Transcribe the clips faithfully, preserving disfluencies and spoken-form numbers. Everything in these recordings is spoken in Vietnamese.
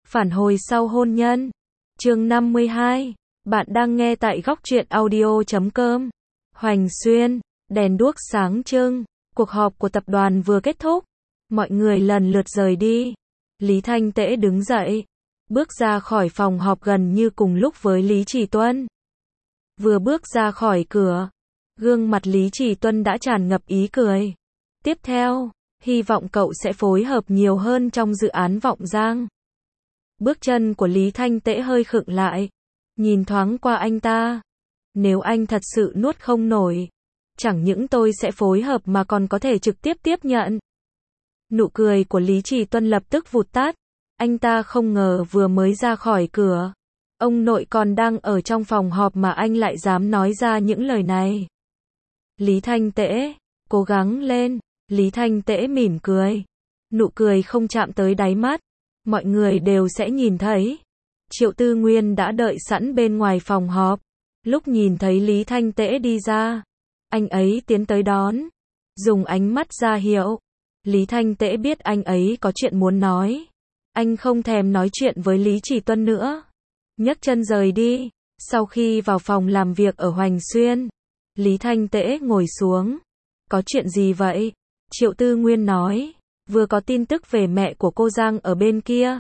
Phản hồi sau hôn nhân. Chương năm mươi hai. Bạn đang nghe tại góc truyện audio chấm com. Hoành Xuyên, đèn đuốc sáng trưng, cuộc họp của tập đoàn vừa kết thúc. Mọi người lần lượt rời đi. Lý Thanh Tễ đứng dậy, bước ra khỏi phòng họp gần như cùng lúc với Lý Trì Tuân. Vừa bước ra khỏi cửa, gương mặt Lý Trì Tuân đã tràn ngập ý cười. Tiếp theo, hy vọng cậu sẽ phối hợp nhiều hơn trong dự án Vọng Giang. Bước chân của Lý Thanh Tễ hơi khựng lại, nhìn thoáng qua anh ta. Nếu anh thật sự nuốt không nổi, chẳng những tôi sẽ phối hợp mà còn có thể trực tiếp tiếp nhận. Nụ cười của Lý Trì Tuân lập tức vụt tắt. Anh ta không ngờ vừa mới ra khỏi cửa, ông nội còn đang ở trong phòng họp mà anh lại dám nói ra những lời này. Lý Thanh Tễ, cố gắng lên. Lý Thanh Tễ mỉm cười. Nụ cười không chạm tới đáy mắt. Mọi người đều sẽ nhìn thấy. Triệu Tư Nguyên đã đợi sẵn bên ngoài phòng họp. Lúc nhìn thấy Lý Thanh Tễ đi ra, anh ấy tiến tới đón, dùng ánh mắt ra hiệu. Lý Thanh Tễ biết anh ấy có chuyện muốn nói. Anh không thèm nói chuyện với Lý Trì Tuân nữa, nhấc chân rời đi. Sau khi vào phòng làm việc ở Hoành Xuyên, Lý Thanh Tễ ngồi xuống. Có chuyện gì vậy? Triệu Tư Nguyên nói, vừa có tin tức về mẹ của cô Giang ở bên kia.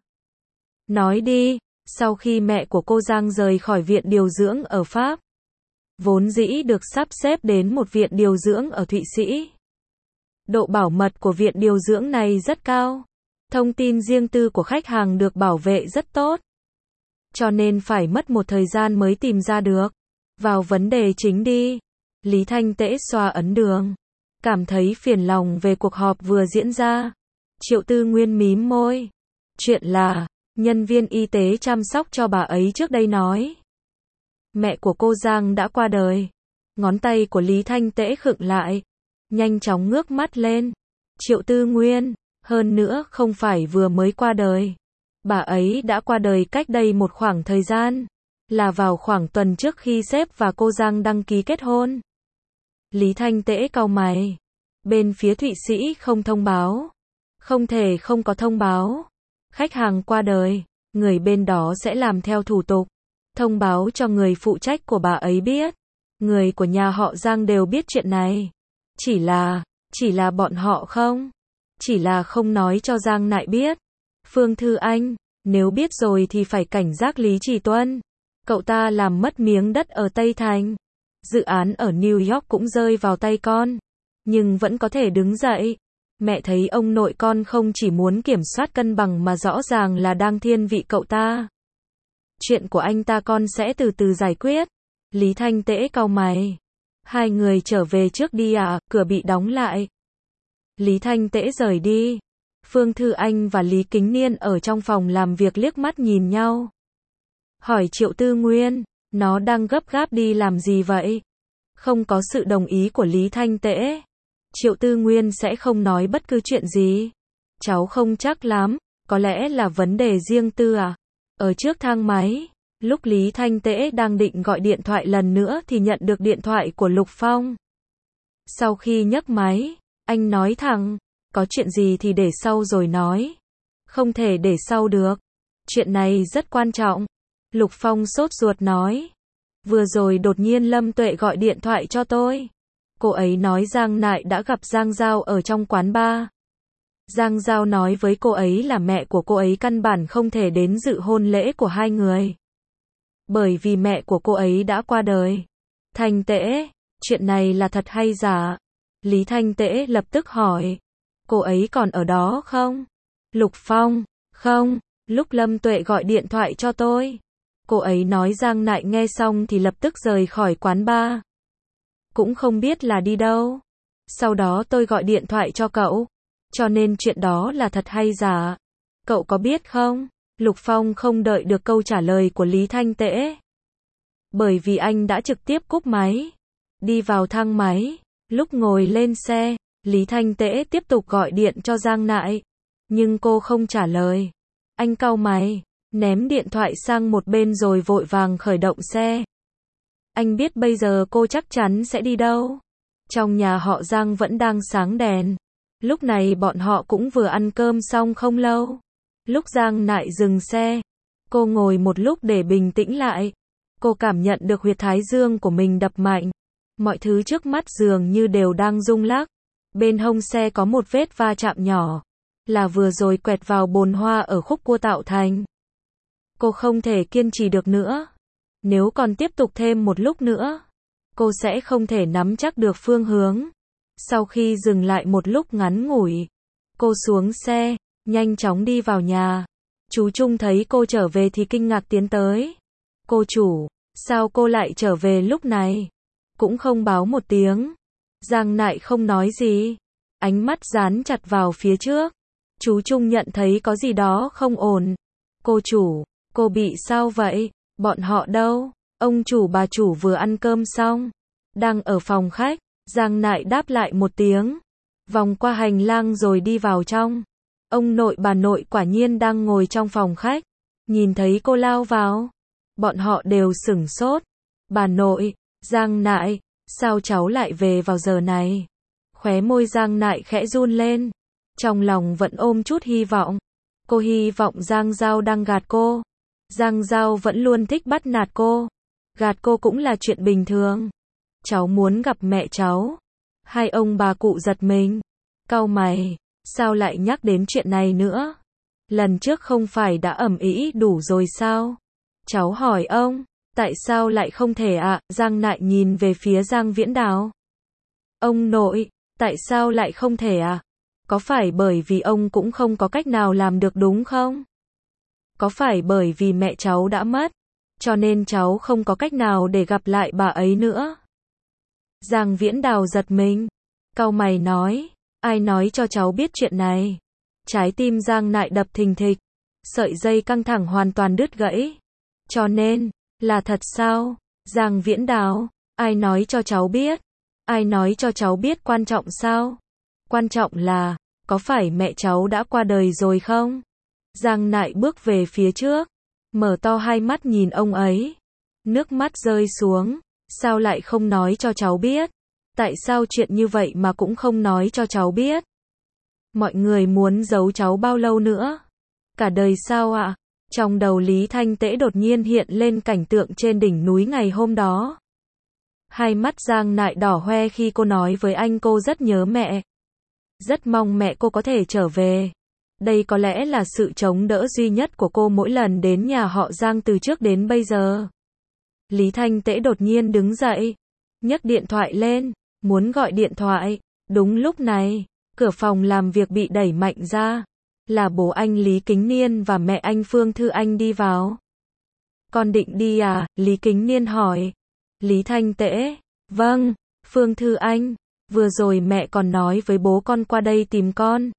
Nói đi. Sau khi mẹ của cô Giang rời khỏi viện điều dưỡng ở Pháp, vốn dĩ được sắp xếp đến một viện điều dưỡng ở Thụy Sĩ. Độ bảo mật của viện điều dưỡng này rất cao. Thông tin riêng tư của khách hàng được bảo vệ rất tốt. Cho nên phải mất một thời gian mới tìm ra được. Vào vấn đề chính đi. Lý Thanh Tễ xoa ấn đường, cảm thấy phiền lòng về cuộc họp vừa diễn ra. Triệu Tư Nguyên mím môi. Chuyện là, nhân viên y tế chăm sóc cho bà ấy trước đây nói, mẹ của cô Giang đã qua đời. Ngón tay của Lý Thanh Tễ khựng lại, nhanh chóng ngước mắt lên. Triệu Tư Nguyên, hơn nữa không phải vừa mới qua đời. Bà ấy đã qua đời cách đây một khoảng thời gian, là vào khoảng tuần trước khi sếp và cô Giang đăng ký kết hôn. Lý Thanh Tễ cau mày. Bên phía Thụy Sĩ không thông báo. Không thể không có thông báo. Khách hàng qua đời, người bên đó sẽ làm theo thủ tục, thông báo cho người phụ trách của bà ấy biết. Người của nhà họ Giang đều biết chuyện này. Chỉ là, chỉ là bọn họ không. Chỉ là không nói cho Giang Nại biết. Phương Thư Anh, nếu biết rồi thì phải cảnh giác Lý Trì Tuân. Cậu ta làm mất miếng đất ở Tây Thành. Dự án ở New York cũng rơi vào tay con. Nhưng vẫn có thể đứng dậy. Mẹ thấy ông nội con không chỉ muốn kiểm soát cân bằng mà rõ ràng là đang thiên vị cậu ta. Chuyện của anh ta con sẽ từ từ giải quyết. Lý Thanh Tễ cau mày. Hai người trở về trước đi à, cửa bị đóng lại. Lý Thanh Tễ rời đi. Phương Thư Anh và Lý Kính Niên ở trong phòng làm việc liếc mắt nhìn nhau. Hỏi Triệu Tư Nguyên, nó đang gấp gáp đi làm gì vậy? Không có sự đồng ý của Lý Thanh Tễ, Triệu Tư Nguyên sẽ không nói bất cứ chuyện gì. Cháu không chắc lắm, có lẽ là vấn đề riêng tư à? Ở trước thang máy, lúc Lý Thanh Tễ đang định gọi điện thoại lần nữa thì nhận được điện thoại của Lục Phong. Sau khi nhấc máy, anh nói thẳng, có chuyện gì thì để sau rồi nói. Không thể để sau được. Chuyện này rất quan trọng. Lục Phong sốt ruột nói. Vừa rồi đột nhiên Lâm Tuệ gọi điện thoại cho tôi. Cô ấy nói Giang Nại đã gặp Giang Giao ở trong quán bar. Giang Giao nói với cô ấy là mẹ của cô ấy căn bản không thể đến dự hôn lễ của hai người. Bởi vì mẹ của cô ấy đã qua đời. Thanh Tễ, chuyện này là thật hay giả? Lý Thanh Tễ lập tức hỏi. Cô ấy còn ở đó không? Lục Phong, không, lúc Lâm Tuệ gọi điện thoại cho tôi. Cô ấy nói Giang Nại nghe xong thì lập tức rời khỏi quán bar. Cũng không biết là đi đâu. Sau đó tôi gọi điện thoại cho cậu. Cho nên chuyện đó là thật hay giả? Cậu có biết không? Lục Phong không đợi được câu trả lời của Lý Thanh Tễ. Bởi vì anh đã trực tiếp cúp máy. Đi vào thang máy. Lúc ngồi lên xe, Lý Thanh Tễ tiếp tục gọi điện cho Giang Nại. Nhưng cô không trả lời. Anh cau mày, ném điện thoại sang một bên rồi vội vàng khởi động xe. Anh biết bây giờ cô chắc chắn sẽ đi đâu. Trong nhà họ Giang vẫn đang sáng đèn. Lúc này bọn họ cũng vừa ăn cơm xong không lâu. Lúc Giang Nại dừng xe, cô ngồi một lúc để bình tĩnh lại. Cô cảm nhận được huyệt thái dương của mình đập mạnh. Mọi thứ trước mắt dường như đều đang rung lắc. Bên hông xe có một vết va chạm nhỏ, là vừa rồi quẹt vào bồn hoa ở khúc cua tạo thành. Cô không thể kiên trì được nữa. Nếu còn tiếp tục thêm một lúc nữa, cô sẽ không thể nắm chắc được phương hướng. Sau khi dừng lại một lúc ngắn ngủi, cô xuống xe, nhanh chóng đi vào nhà. Chú Trung thấy cô trở về thì kinh ngạc tiến tới. Cô chủ, sao cô lại trở về lúc này? Cũng không báo một tiếng. Giang Nại không nói gì, ánh mắt dán chặt vào phía trước. Chú Trung nhận thấy có gì đó không ổn. Cô chủ, cô bị sao vậy? Bọn họ đâu? Ông chủ bà chủ vừa ăn cơm xong, đang ở phòng khách. Giang Nại đáp lại một tiếng, vòng qua hành lang rồi đi vào trong. Ông nội bà nội quả nhiên đang ngồi trong phòng khách, nhìn thấy cô lao vào, bọn họ đều sửng sốt. Bà nội, Giang Nại, sao cháu lại về vào giờ này? Khóe môi Giang Nại khẽ run lên, trong lòng vẫn ôm chút hy vọng. Cô hy vọng Giang Giao đang gạt cô. Giang Giao vẫn luôn thích bắt nạt cô. Gạt cô cũng là chuyện bình thường. Cháu muốn gặp mẹ cháu. Hai ông bà cụ giật mình, cau mày, sao lại nhắc đến chuyện này nữa? Lần trước không phải đã ầm ĩ đủ rồi sao? Cháu hỏi ông, tại sao lại không thể ạ? À? Giang Nại nhìn về phía Giang Viễn Đào. Ông nội, tại sao lại không thể à? Có phải bởi vì ông cũng không có cách nào làm được đúng không? Có phải bởi vì mẹ cháu đã mất, cho nên cháu không có cách nào để gặp lại bà ấy nữa? Giang Viễn Đào giật mình, cau mày nói, ai nói cho cháu biết chuyện này? Trái tim Giang Nại đập thình thịch, sợi dây căng thẳng hoàn toàn đứt gãy. Cho nên, là thật sao? Giang Viễn Đào, ai nói cho cháu biết? Ai nói cho cháu biết quan trọng sao? Quan trọng là, có phải mẹ cháu đã qua đời rồi không? Giang Nại bước về phía trước, mở to hai mắt nhìn ông ấy. Nước mắt rơi xuống, sao lại không nói cho cháu biết? Tại sao chuyện như vậy mà cũng không nói cho cháu biết? Mọi người muốn giấu cháu bao lâu nữa? Cả đời sao ạ? À? Trong đầu Lý Thanh Tễ đột nhiên hiện lên cảnh tượng trên đỉnh núi ngày hôm đó. Hai mắt Giang Nại đỏ hoe khi cô nói với anh cô rất nhớ mẹ. Rất mong mẹ cô có thể trở về. Đây có lẽ là sự chống đỡ duy nhất của cô mỗi lần đến nhà họ Giang từ trước đến bây giờ. Lý Thanh Tễ đột nhiên đứng dậy, nhấc điện thoại lên, muốn gọi điện thoại. Đúng lúc này, cửa phòng làm việc bị đẩy mạnh ra. Là bố anh Lý Kính Niên và mẹ anh Phương Thư Anh đi vào. Con định đi à? Lý Kính Niên hỏi. Lý Thanh Tễ, vâng. Phương Thư Anh, vừa rồi mẹ còn nói với bố con qua đây tìm con.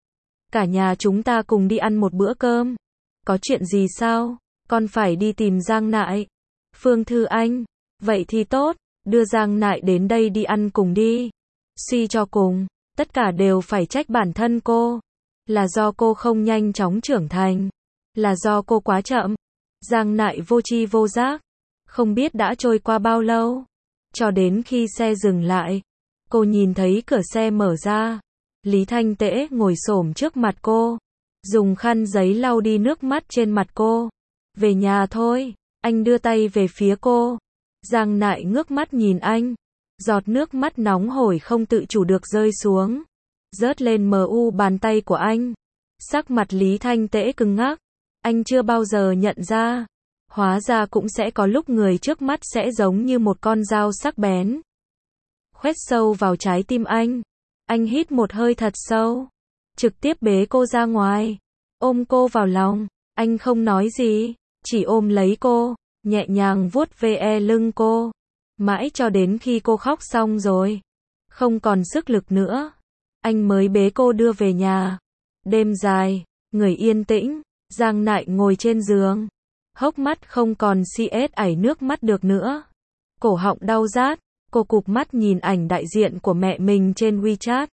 Cả nhà chúng ta cùng đi ăn một bữa cơm. Có chuyện gì sao? Con phải đi tìm Giang Nại. Phương Thư Anh, vậy thì tốt, đưa Giang Nại đến đây đi ăn cùng đi. Suy cho cùng, tất cả đều phải trách bản thân cô. Là do cô không nhanh chóng trưởng thành. Là do cô quá chậm. Giang Nại vô tri vô giác. Không biết đã trôi qua bao lâu. Cho đến khi xe dừng lại, cô nhìn thấy cửa xe mở ra. Lý Thanh Tễ ngồi xổm trước mặt cô, dùng khăn giấy lau đi nước mắt trên mặt cô. Về nhà thôi, anh đưa tay về phía cô. Giang Nại ngước mắt nhìn anh, giọt nước mắt nóng hổi không tự chủ được rơi xuống, rớt lên mờ u bàn tay của anh. Sắc mặt Lý Thanh Tễ cứng ngắc, anh chưa bao giờ nhận ra, hóa ra cũng sẽ có lúc người trước mắt sẽ giống như một con dao sắc bén, khoét sâu vào trái tim anh. Anh hít một hơi thật sâu, trực tiếp bế cô ra ngoài, ôm cô vào lòng. Anh không nói gì, chỉ ôm lấy cô, nhẹ nhàng vuốt ve lưng cô, mãi cho đến khi cô khóc xong rồi, không còn sức lực nữa, anh mới bế cô đưa về nhà. Đêm dài, người yên tĩnh, Giang Nại ngồi trên giường, hốc mắt không còn si ết ảy nước mắt được nữa, cổ họng đau rát. Cô cụp mắt nhìn ảnh đại diện của mẹ mình trên WeChat.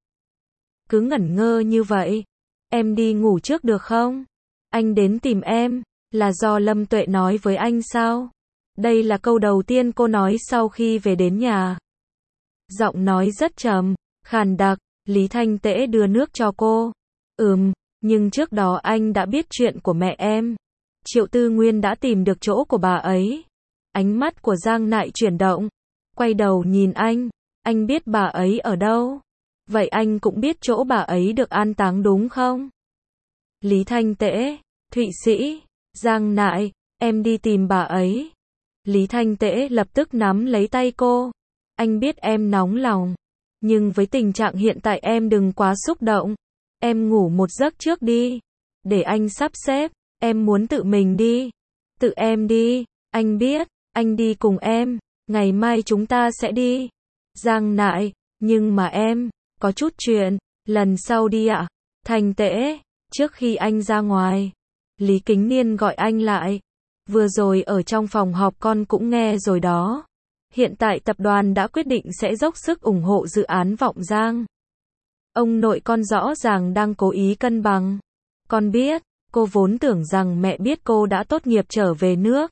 Cứ ngẩn ngơ như vậy. Em đi ngủ trước được không? Anh đến tìm em, là do Lâm Tuệ nói với anh sao? Đây là câu đầu tiên cô nói sau khi về đến nhà. Giọng nói rất trầm, khàn đặc. Lý Thanh Tễ đưa nước cho cô. Ừm, Nhưng trước đó anh đã biết chuyện của mẹ em. Triệu Tư Nguyên đã tìm được chỗ của bà ấy. Ánh mắt của Giang Nại chuyển động. Quay đầu nhìn anh. Anh biết bà ấy ở đâu? Vậy anh cũng biết chỗ bà ấy được an táng đúng không? Lý Thanh Tễ, Thụy Sĩ, Giang Nại, em đi tìm bà ấy. Lý Thanh Tễ lập tức nắm lấy tay cô. Anh biết em nóng lòng. Nhưng với tình trạng hiện tại em đừng quá xúc động. Em ngủ một giấc trước đi. Để anh sắp xếp. Em muốn tự mình đi. Tự em đi. Anh biết. Anh đi cùng em. Ngày mai chúng ta sẽ đi. Giang Nại. Nhưng mà em. Có chút chuyện. Lần sau đi ạ. Thanh Tễ. Trước khi anh ra ngoài. Lý Kính Niên gọi anh lại. Vừa rồi ở trong phòng họp con cũng nghe rồi đó. Hiện tại tập đoàn đã quyết định sẽ dốc sức ủng hộ dự án Vọng Giang. Ông nội con rõ ràng đang cố ý cân bằng. Con biết, cô vốn tưởng rằng mẹ biết cô đã tốt nghiệp trở về nước.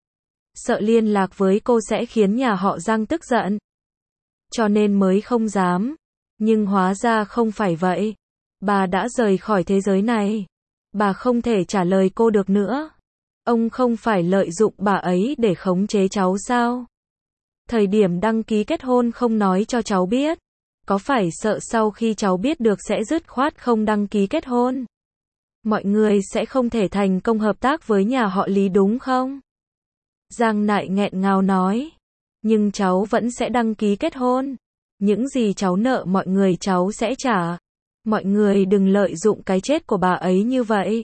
Sợ liên lạc với cô sẽ khiến nhà họ Giang tức giận. Cho nên mới không dám. Nhưng hóa ra không phải vậy. Bà đã rời khỏi thế giới này. Bà không thể trả lời cô được nữa. Ông không phải lợi dụng bà ấy để khống chế cháu sao? Thời điểm đăng ký kết hôn không nói cho cháu biết. Có phải sợ sau khi cháu biết được sẽ dứt khoát không đăng ký kết hôn? Mọi người sẽ không thể thành công hợp tác với nhà họ Lý đúng không? Giang Nại nghẹn ngào nói. Nhưng cháu vẫn sẽ đăng ký kết hôn. Những gì cháu nợ mọi người cháu sẽ trả. Mọi người đừng lợi dụng cái chết của bà ấy như vậy.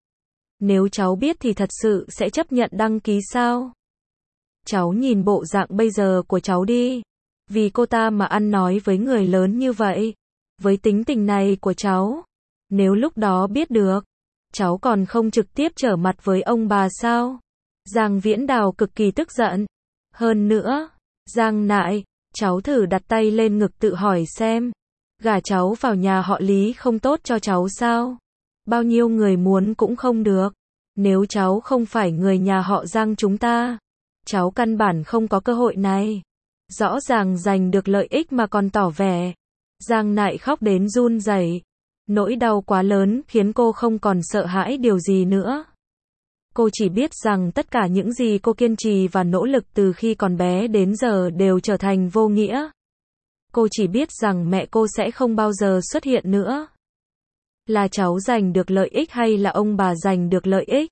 Nếu cháu biết thì thật sự sẽ chấp nhận đăng ký sao? Cháu nhìn bộ dạng bây giờ của cháu đi. Vì cô ta mà ăn nói với người lớn như vậy. Với tính tình này của cháu. Nếu lúc đó biết được. Cháu còn không trực tiếp trở mặt với ông bà sao? Giang Viễn Đào cực kỳ tức giận. Hơn nữa. Giang Nại. Cháu thử đặt tay lên ngực tự hỏi xem. Gả cháu vào nhà họ Lý không tốt cho cháu sao? Bao nhiêu người muốn cũng không được. Nếu cháu không phải người nhà họ Giang chúng ta. Cháu căn bản không có cơ hội này. Rõ ràng giành được lợi ích mà còn tỏ vẻ. Giang Nại khóc đến run rẩy. Nỗi đau quá lớn khiến cô không còn sợ hãi điều gì nữa. Cô chỉ biết rằng tất cả những gì cô kiên trì và nỗ lực từ khi còn bé đến giờ đều trở thành vô nghĩa. Cô chỉ biết rằng mẹ cô sẽ không bao giờ xuất hiện nữa. Là cháu giành được lợi ích hay là ông bà giành được lợi ích?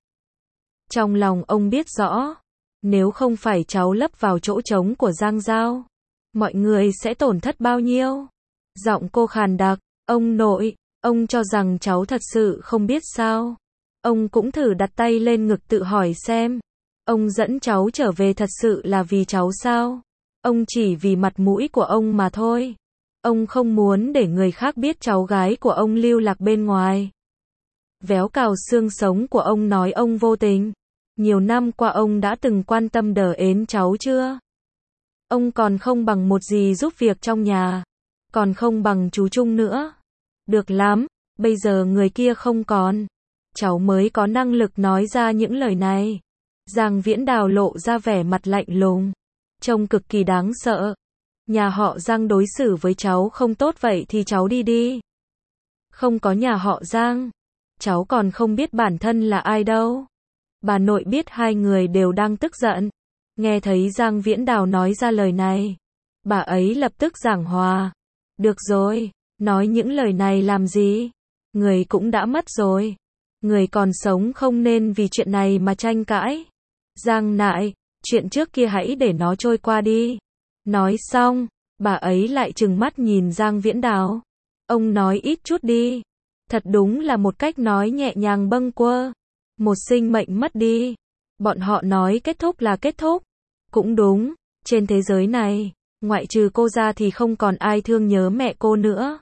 Trong lòng ông biết rõ. Nếu không phải cháu lấp vào chỗ trống của Giang Giao. Mọi người sẽ tổn thất bao nhiêu? Giọng cô khàn đặc. Ông nội, ông cho rằng cháu thật sự không biết sao? Ông cũng thử đặt tay lên ngực tự hỏi xem. Ông dẫn cháu trở về thật sự là vì cháu sao? Ông chỉ vì mặt mũi của ông mà thôi. Ông không muốn để người khác biết cháu gái của ông lưu lạc bên ngoài. Véo cào xương sống của ông nói ông vô tình. Nhiều năm qua ông đã từng quan tâm đờ ến cháu chưa? Ông còn không bằng một gì giúp việc trong nhà. Còn không bằng chú Trung nữa. Được lắm, bây giờ người kia không còn. Cháu mới có năng lực nói ra những lời này. Giang Viễn Đào lộ ra vẻ mặt lạnh lùng. Trông cực kỳ đáng sợ. Nhà họ Giang đối xử với cháu không tốt vậy thì cháu đi đi. Không có nhà họ Giang. Cháu còn không biết bản thân là ai đâu. Bà nội biết hai người đều đang tức giận. Nghe thấy Giang Viễn Đào nói ra lời này. Bà ấy lập tức giảng hòa. Được rồi, nói những lời này làm gì? Người cũng đã mất rồi. Người còn sống không nên vì chuyện này mà tranh cãi. Giang Nại, chuyện trước kia hãy để nó trôi qua đi. Nói xong, bà ấy lại trừng mắt nhìn Giang Viễn Đào. Ông nói ít chút đi. Thật đúng là một cách nói nhẹ nhàng bâng quơ. Một sinh mệnh mất đi. Bọn họ nói kết thúc là kết thúc. Cũng đúng, trên thế giới này, ngoại trừ cô ra thì không còn ai thương nhớ mẹ cô nữa.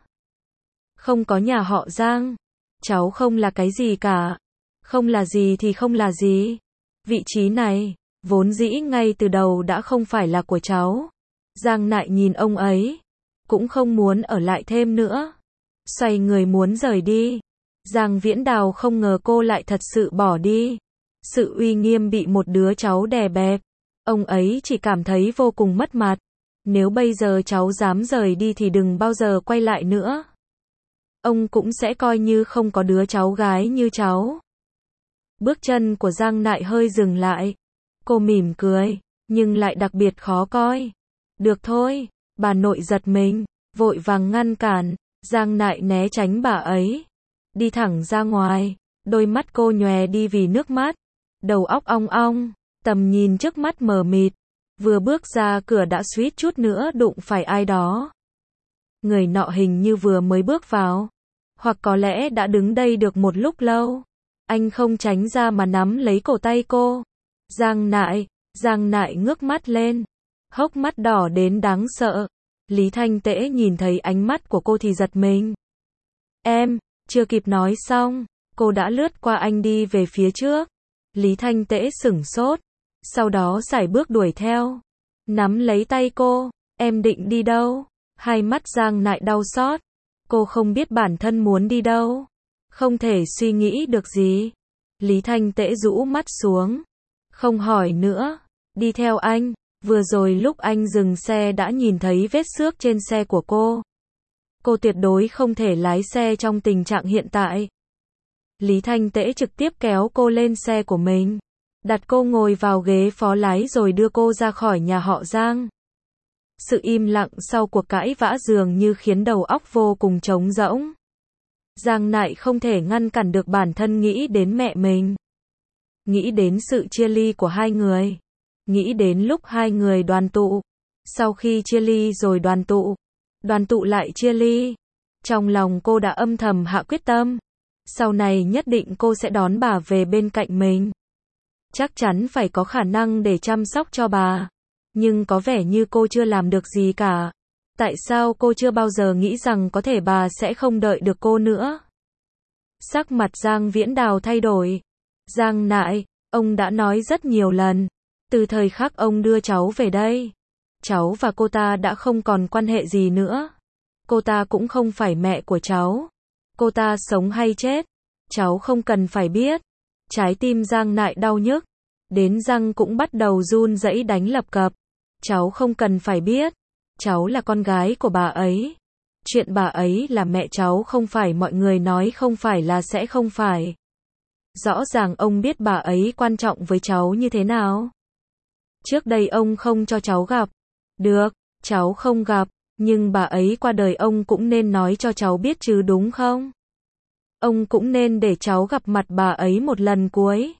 Không có nhà họ Giang. Cháu không là cái gì cả. Không là gì thì không là gì. Vị trí này, vốn dĩ ngay từ đầu đã không phải là của cháu. Giang Nại nhìn ông ấy. Cũng không muốn ở lại thêm nữa. Xoay người muốn rời đi. Giang Viễn Đào không ngờ cô lại thật sự bỏ đi. Sự uy nghiêm bị một đứa cháu đè bẹp. Ông ấy chỉ cảm thấy vô cùng mất mặt. Nếu bây giờ cháu dám rời đi thì đừng bao giờ quay lại nữa. ông cũng sẽ coi như không có đứa cháu gái như cháu. Bước chân của Giang Nại hơi dừng lại. Cô mỉm cười, nhưng lại đặc biệt khó coi. Được thôi, bà nội giật mình, vội vàng ngăn cản. Giang Nại né tránh bà ấy, đi thẳng ra ngoài, đôi mắt cô nhòe đi vì nước mắt, đầu óc ong ong, tầm nhìn trước mắt mờ mịt, vừa bước ra cửa đã suýt chút nữa đụng phải ai đó. Người nọ hình như vừa mới bước vào, hoặc có lẽ đã đứng đây được một lúc lâu. Anh không tránh ra mà nắm lấy cổ tay cô. Giang Nại, Giang Nại ngước mắt lên, hốc mắt đỏ đến đáng sợ. Lý Thanh Tễ nhìn thấy ánh mắt của cô thì giật mình. Em, chưa kịp nói xong, cô đã lướt qua anh đi về phía trước. Lý Thanh Tễ sửng sốt, sau đó sải bước đuổi theo, nắm lấy tay cô. Em định đi đâu? Hai mắt Giang Nại đau xót. Cô không biết bản thân muốn đi đâu, không thể suy nghĩ được gì. Lý Thanh Tễ rũ mắt xuống, không hỏi nữa, đi theo anh. Vừa rồi lúc anh dừng xe đã nhìn thấy vết xước trên xe của cô. Cô tuyệt đối không thể lái xe trong tình trạng hiện tại. Lý Thanh Tễ trực tiếp kéo cô lên xe của mình, đặt cô ngồi vào ghế phó lái rồi đưa cô ra khỏi nhà họ Giang. Sự im lặng sau cuộc cãi vã dường như khiến đầu óc vô cùng trống rỗng. Giang Nại không thể ngăn cản được bản thân nghĩ đến mẹ mình, nghĩ đến sự chia ly của hai người, nghĩ đến lúc hai người đoàn tụ, sau khi chia ly rồi đoàn tụ, đoàn tụ lại chia ly. Trong lòng cô đã âm thầm hạ quyết tâm, sau này nhất định cô sẽ đón bà về bên cạnh mình. Chắc chắn phải có khả năng để chăm sóc cho bà. Nhưng có vẻ như cô chưa làm được gì cả. Tại sao cô chưa bao giờ nghĩ rằng có thể bà sẽ không đợi được cô nữa? Sắc mặt Giang Viễn Đào thay đổi. Giang Nại, ông đã nói rất nhiều lần, từ thời khắc ông đưa cháu về đây, cháu và cô ta đã không còn quan hệ gì nữa. Cô ta cũng không phải mẹ của cháu. Cô ta sống hay chết, cháu không cần phải biết. Trái tim Giang Nại đau nhức, đến răng cũng bắt đầu run rẩy đánh lập cập. Cháu không cần phải biết, cháu là con gái của bà ấy. Chuyện bà ấy là mẹ cháu không phải mọi người nói không phải là sẽ không phải. Rõ ràng ông biết bà ấy quan trọng với cháu như thế nào. Trước đây ông không cho cháu gặp. Được, cháu không gặp, nhưng bà ấy qua đời ông cũng nên nói cho cháu biết chứ đúng không? Ông cũng nên để cháu gặp mặt bà ấy một lần cuối.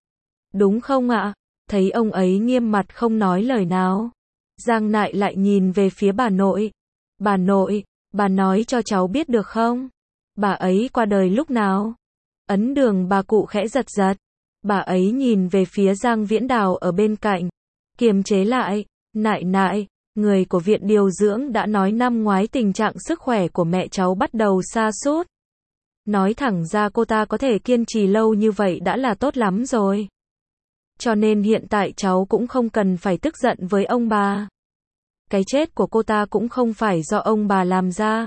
Đúng không ạ? Thấy ông ấy nghiêm mặt không nói lời nào, Giang Nại lại nhìn về phía bà nội. Bà nội, bà nói cho cháu biết được không? Bà ấy qua đời lúc nào? Ấn Đường bà cụ khẽ giật giật. Bà ấy nhìn về phía Giang Viễn Đào ở bên cạnh, kiềm chế lại. Nại nại, người của viện điều dưỡng đã nói năm ngoái tình trạng sức khỏe của mẹ cháu bắt đầu sa sút. Nói thẳng ra cô ta có thể kiên trì lâu như vậy đã là tốt lắm rồi. Cho nên hiện tại cháu cũng không cần phải tức giận với ông bà. Cái chết của cô ta cũng không phải do ông bà làm ra.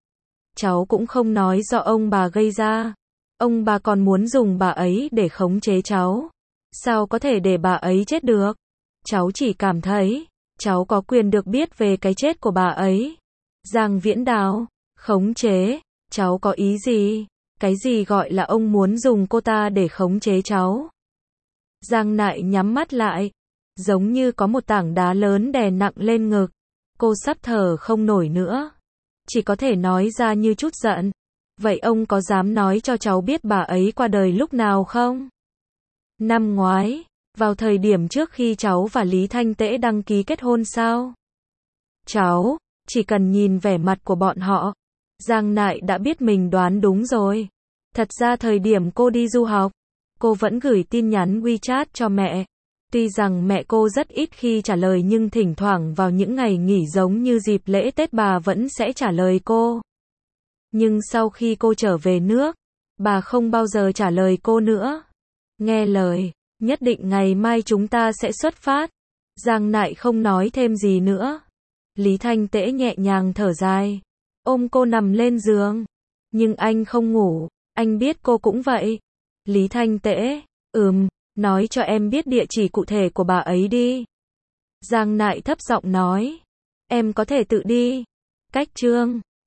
Cháu cũng không nói do ông bà gây ra. Ông bà còn muốn dùng bà ấy để khống chế cháu. Sao có thể để bà ấy chết được? Cháu chỉ cảm thấy, cháu có quyền được biết về cái chết của bà ấy. Giang Viễn Đào, khống chế, cháu có ý gì? Cái gì gọi là ông muốn dùng cô ta để khống chế cháu? Giang Nại nhắm mắt lại, giống như có một tảng đá lớn đè nặng lên ngực. Cô sắp thở không nổi nữa, chỉ có thể nói ra như chút giận. Vậy ông có dám nói cho cháu biết bà ấy qua đời lúc nào không? Năm ngoái, vào thời điểm trước khi cháu và Lý Thanh Tễ đăng ký kết hôn sao? Cháu, chỉ cần nhìn vẻ mặt của bọn họ, Giang Nại đã biết mình đoán đúng rồi. Thật ra thời điểm cô đi du học, cô vẫn gửi tin nhắn WeChat cho mẹ. Tuy rằng mẹ cô rất ít khi trả lời nhưng thỉnh thoảng vào những ngày nghỉ giống như dịp lễ Tết bà vẫn sẽ trả lời cô. Nhưng sau khi cô trở về nước, bà không bao giờ trả lời cô nữa. Nghe lời, nhất định ngày mai chúng ta sẽ xuất phát. Giang Nại không nói thêm gì nữa. Lý Thanh Tễ nhẹ nhàng thở dài, ôm cô nằm lên giường. Nhưng anh không ngủ, anh biết cô cũng vậy. Lý Thanh Tễ, ừm, nói cho em biết địa chỉ cụ thể của bà ấy đi. Giang Nại thấp giọng nói, em có thể tự đi. Cách chương